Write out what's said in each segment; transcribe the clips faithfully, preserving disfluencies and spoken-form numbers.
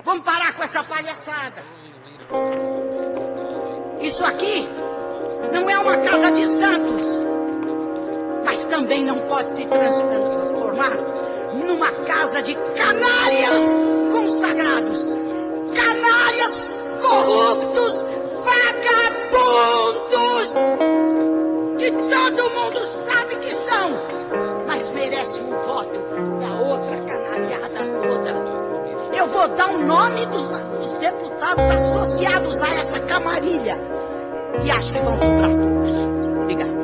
Vamos parar com essa palhaçada. Isso aqui não é uma casa de santos, mas também não pode se transformar numa casa de canalhas consagrados, canalhas corruptos, vagabundos, que todo mundo sabe que são, mas merece um voto da outra canalhada toda. Eu vou dar o nome dos, dos deputados associados a essa camarilha e acho que vão sobrar todos. Obrigado.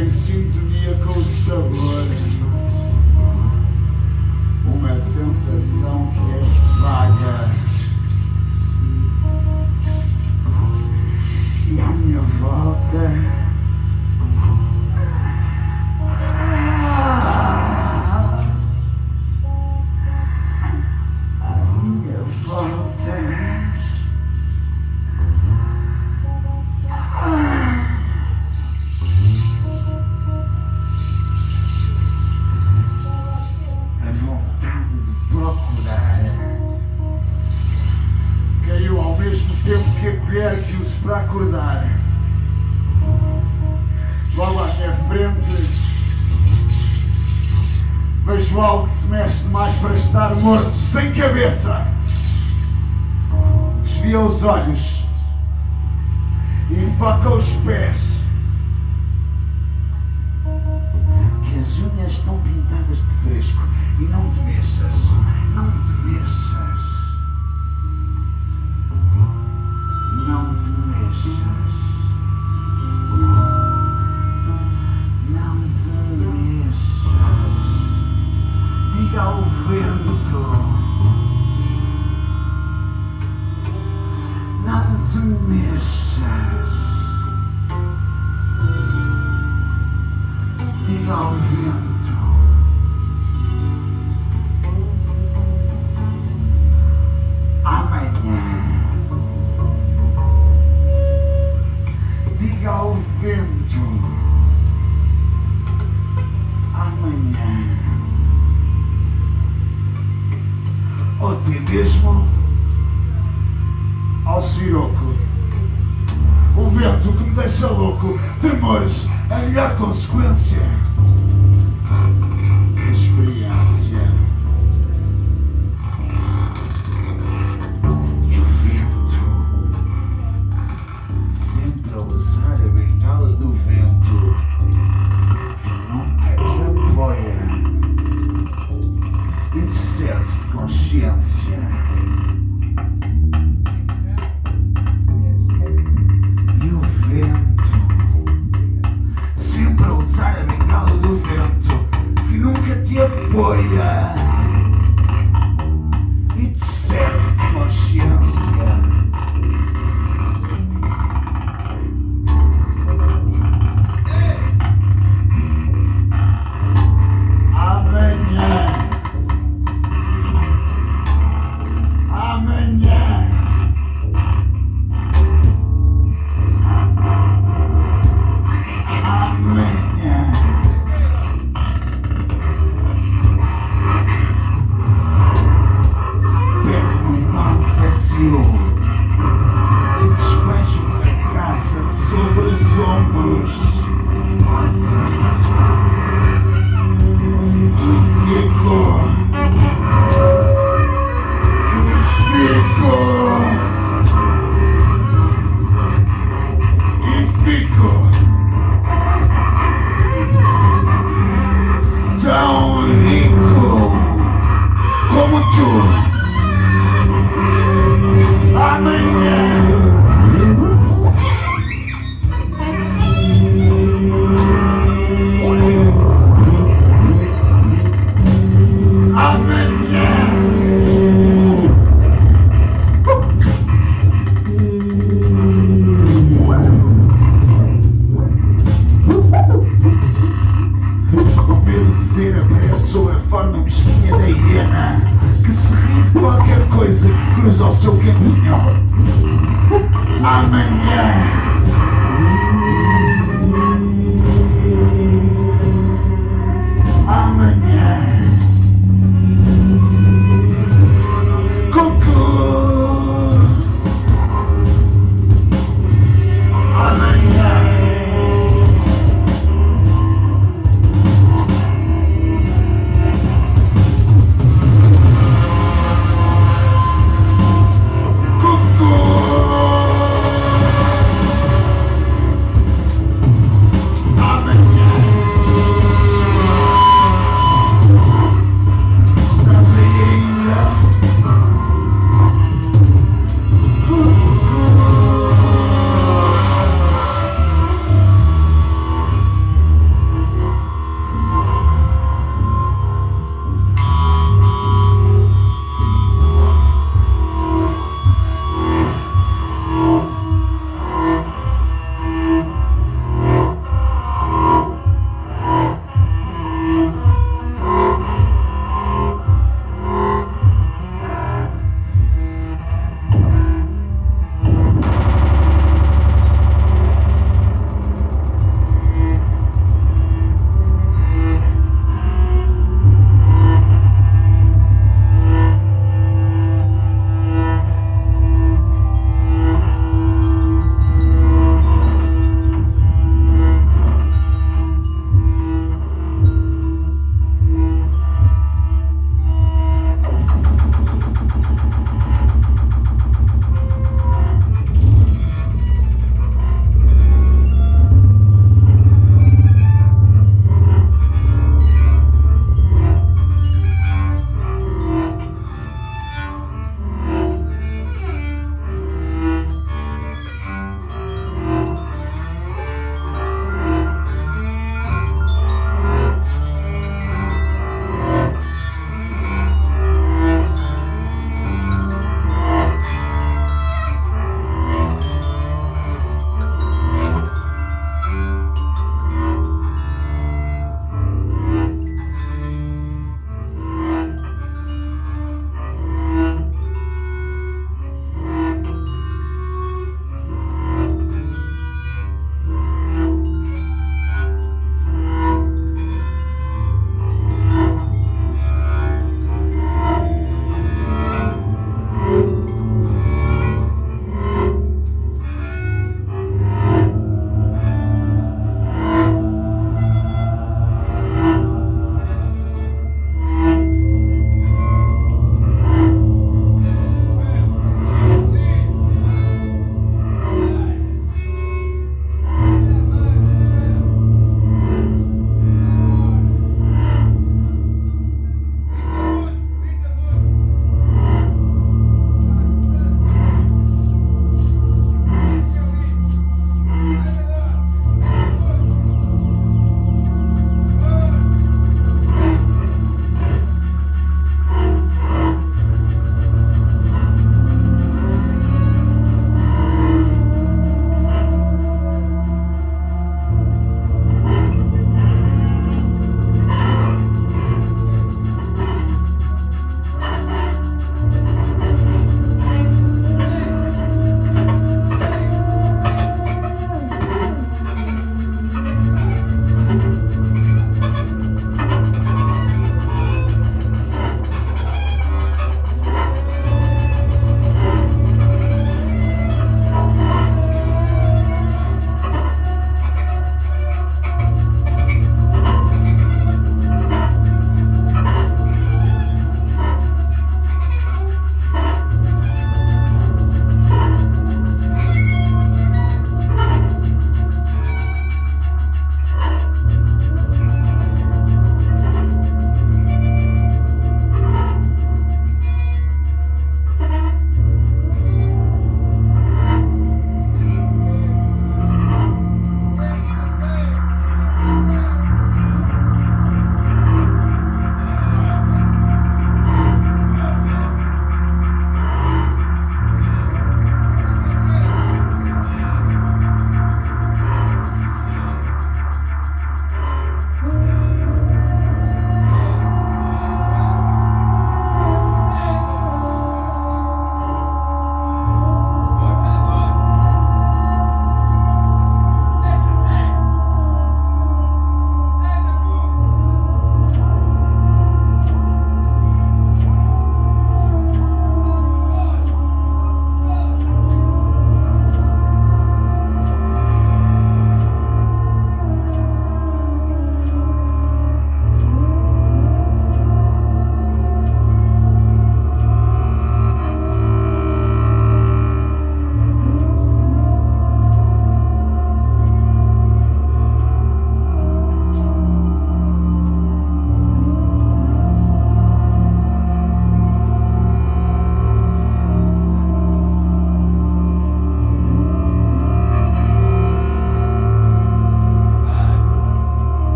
em sintonia com o sabor. Uma sensação que é vaga. E à minha volta à minha volta que a colher que uso para acordar. Logo à minha frente vejo algo que se mexe demais para estar morto, sem cabeça. Desvia os olhos e foca os pés, que as unhas estão pintadas de fresco. E não te mexas, não te mexas. Não te mexas, não te mexas. Diga ao vento, não te mexas. Diga ao vento, amanhã. Diga ao vento, amanhã, ou até mesmo ao siroco. O vento que me deixa louco, temores, a melhor consequência. Experiência. E o vento sempre a usar a bengala do vento, que nunca te apoia e te serve de consciência. E o vento sempre a usar a bengala do vento, que nunca te apoia e te serve de consciência.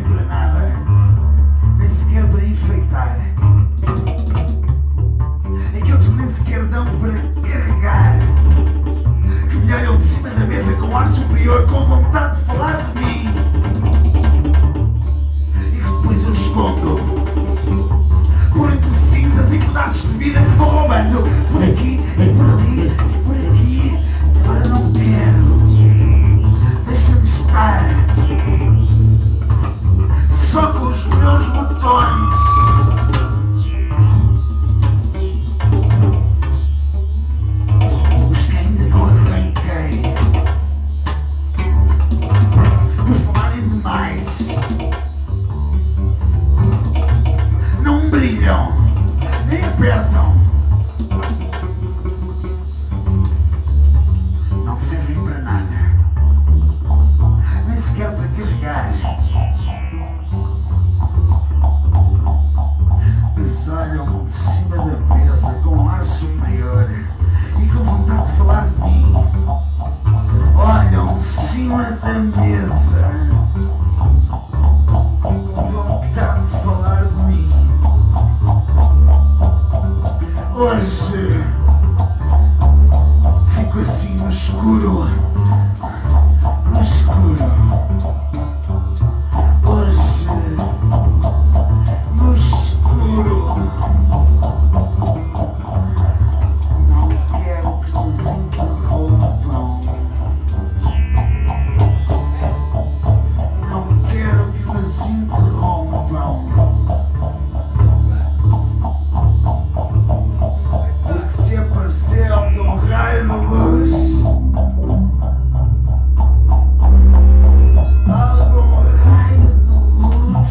para nada, nem sequer para enfeitar. Aqueles que nem sequer dão para carregar, que me olham de cima da mesa com ar superior, com vontade de falar de mim, e que depois eu escondo por entre cinzas e pedaços de vida que vou roubando por aqui e por ali e por aqui. Agora não quero, deixa-me estar só com os meus botões. Os que ainda não arranquei, por falarem demais, não brilham, nem apertam, não servem para nada, nem sequer para carregar. Mas olham de cima da mesa com um ar superior e com vontade de falar de mim. Olham de cima da mesa com vontade de falar de mim. Hoje fico assim no escuro, no escuro. Hoje, no escuro. Não quero que nos interrompam. Não quero que nos interrompam. Porque se aparecer algum raio de luz, algum raio de luz,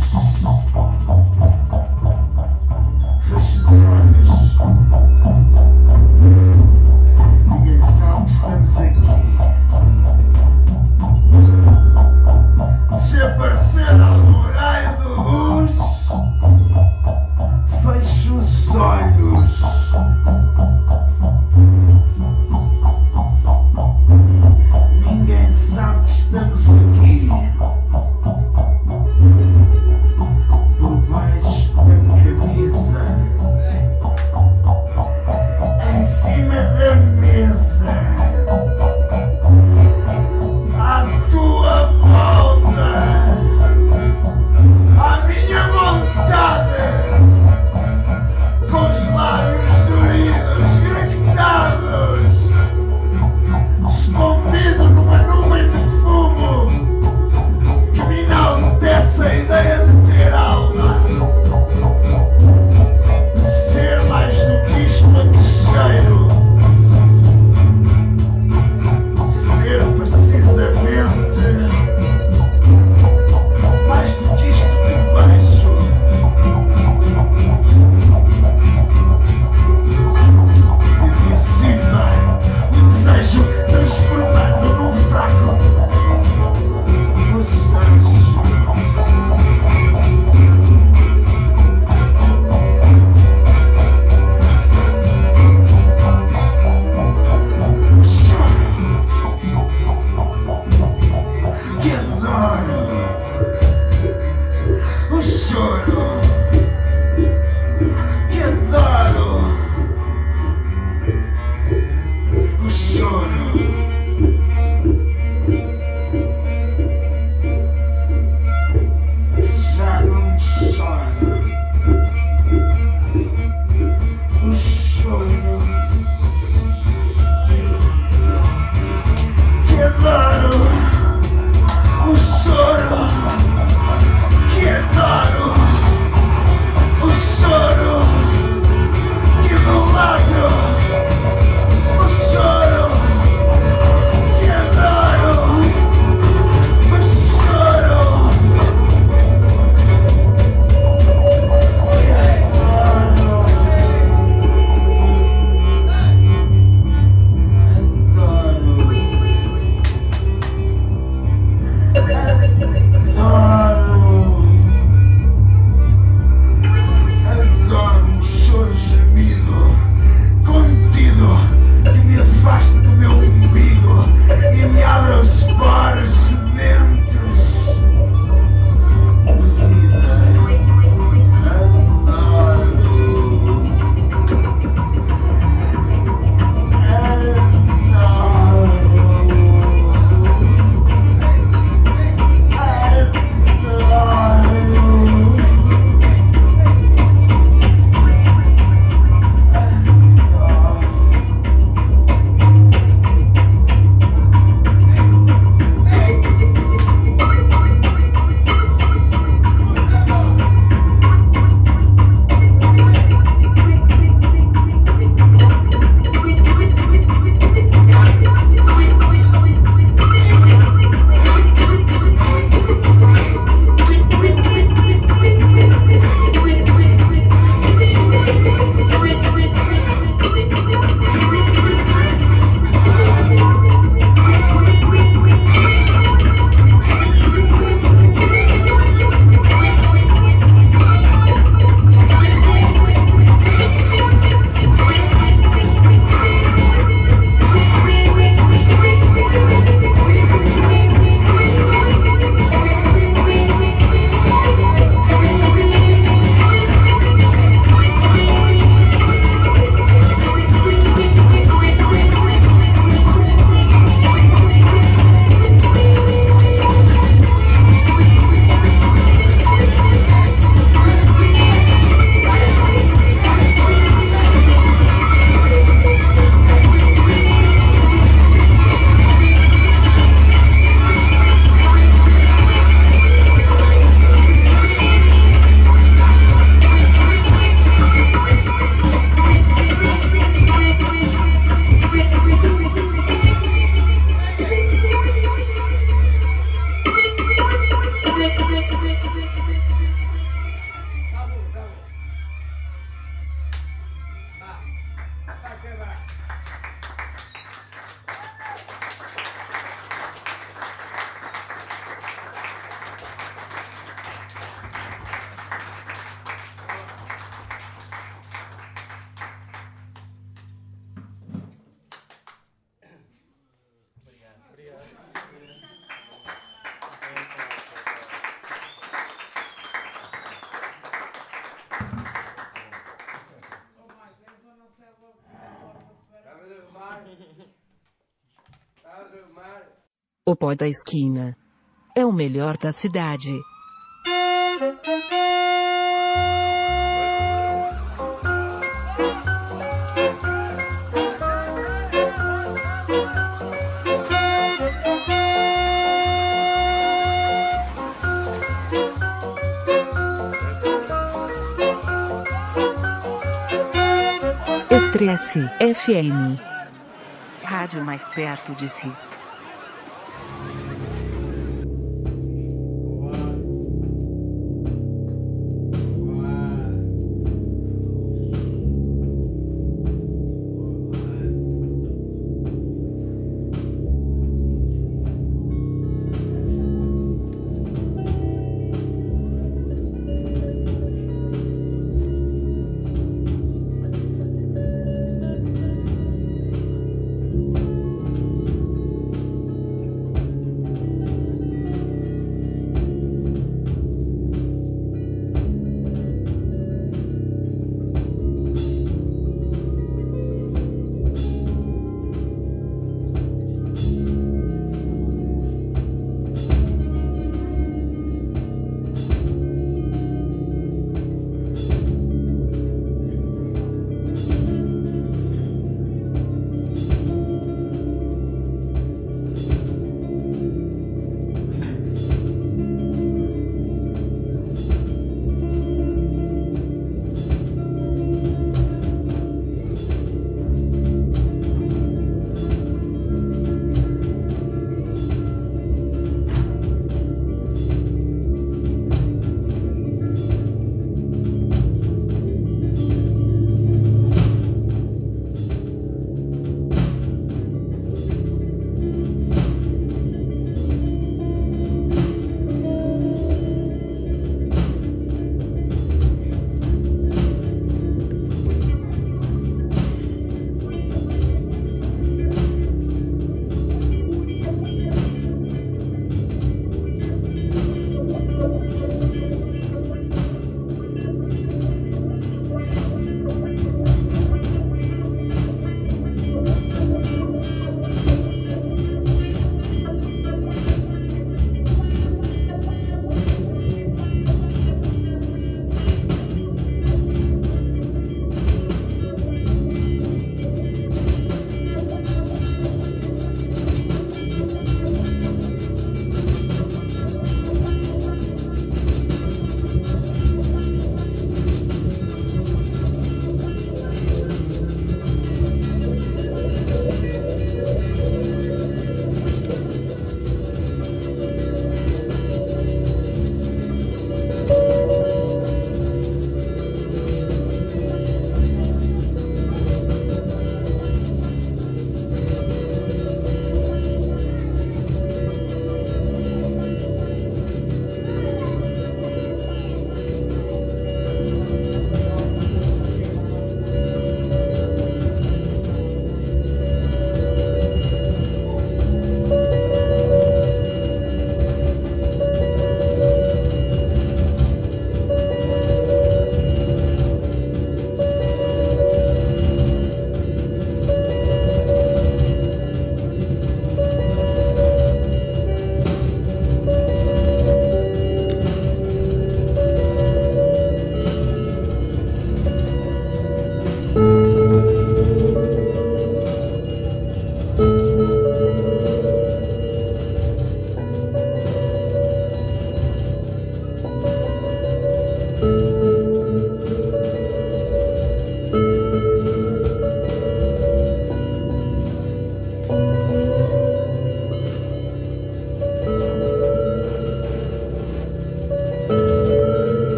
feche os olhos. Ninguém sabe que estamos aqui. Se aparecer algum raio de luz, feche os olhos. Ninguém sabe que estamos aqui. Por baixo da camisa, em cima da mesa, à tua volta, à minha vontade, com os lábios doridos, gritados, escondido numa nuvem de fumo que me enaltece a ideia de ter alma, de ser mais do que isto a que cheiro, de ser precisamente mais do que isto que vejo. E dissipa o desejo, transformando num fraco bocejo. Que adoro o choro, que adoro o choro. Já não choro o choro, que adoro o choro, que adoro O pó da esquina. É o melhor da cidade. Estresse F M. Rádio mais perto de si.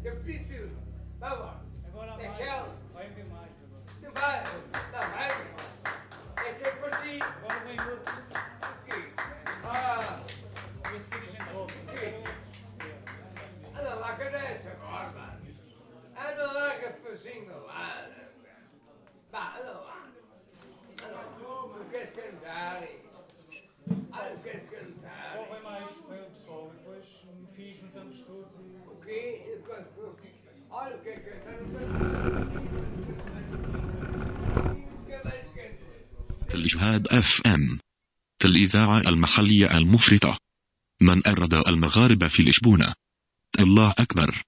Capítulo. Vamos. Agora É vai, aquela. vai haver mais agora. Não vai. Não vai. É que é para ti. Agora vem outro. Aqui. Ah. E a seguir a gente volta. Anda lá, cadete agora, mano. Anda lá, capazinho lá. Vá, anda lá. Anda lá. Não queres cantar? Ah, não queres cantar? Agora vem mais, vem o pessoal e depois me fiz juntamos todos e... O quê? E depois, olha o que é cantar, não quero. الإجهاد اف ام الإذاعة المحلية المفرطة. من أراد المغاربة في لشبونة. الله أكبر.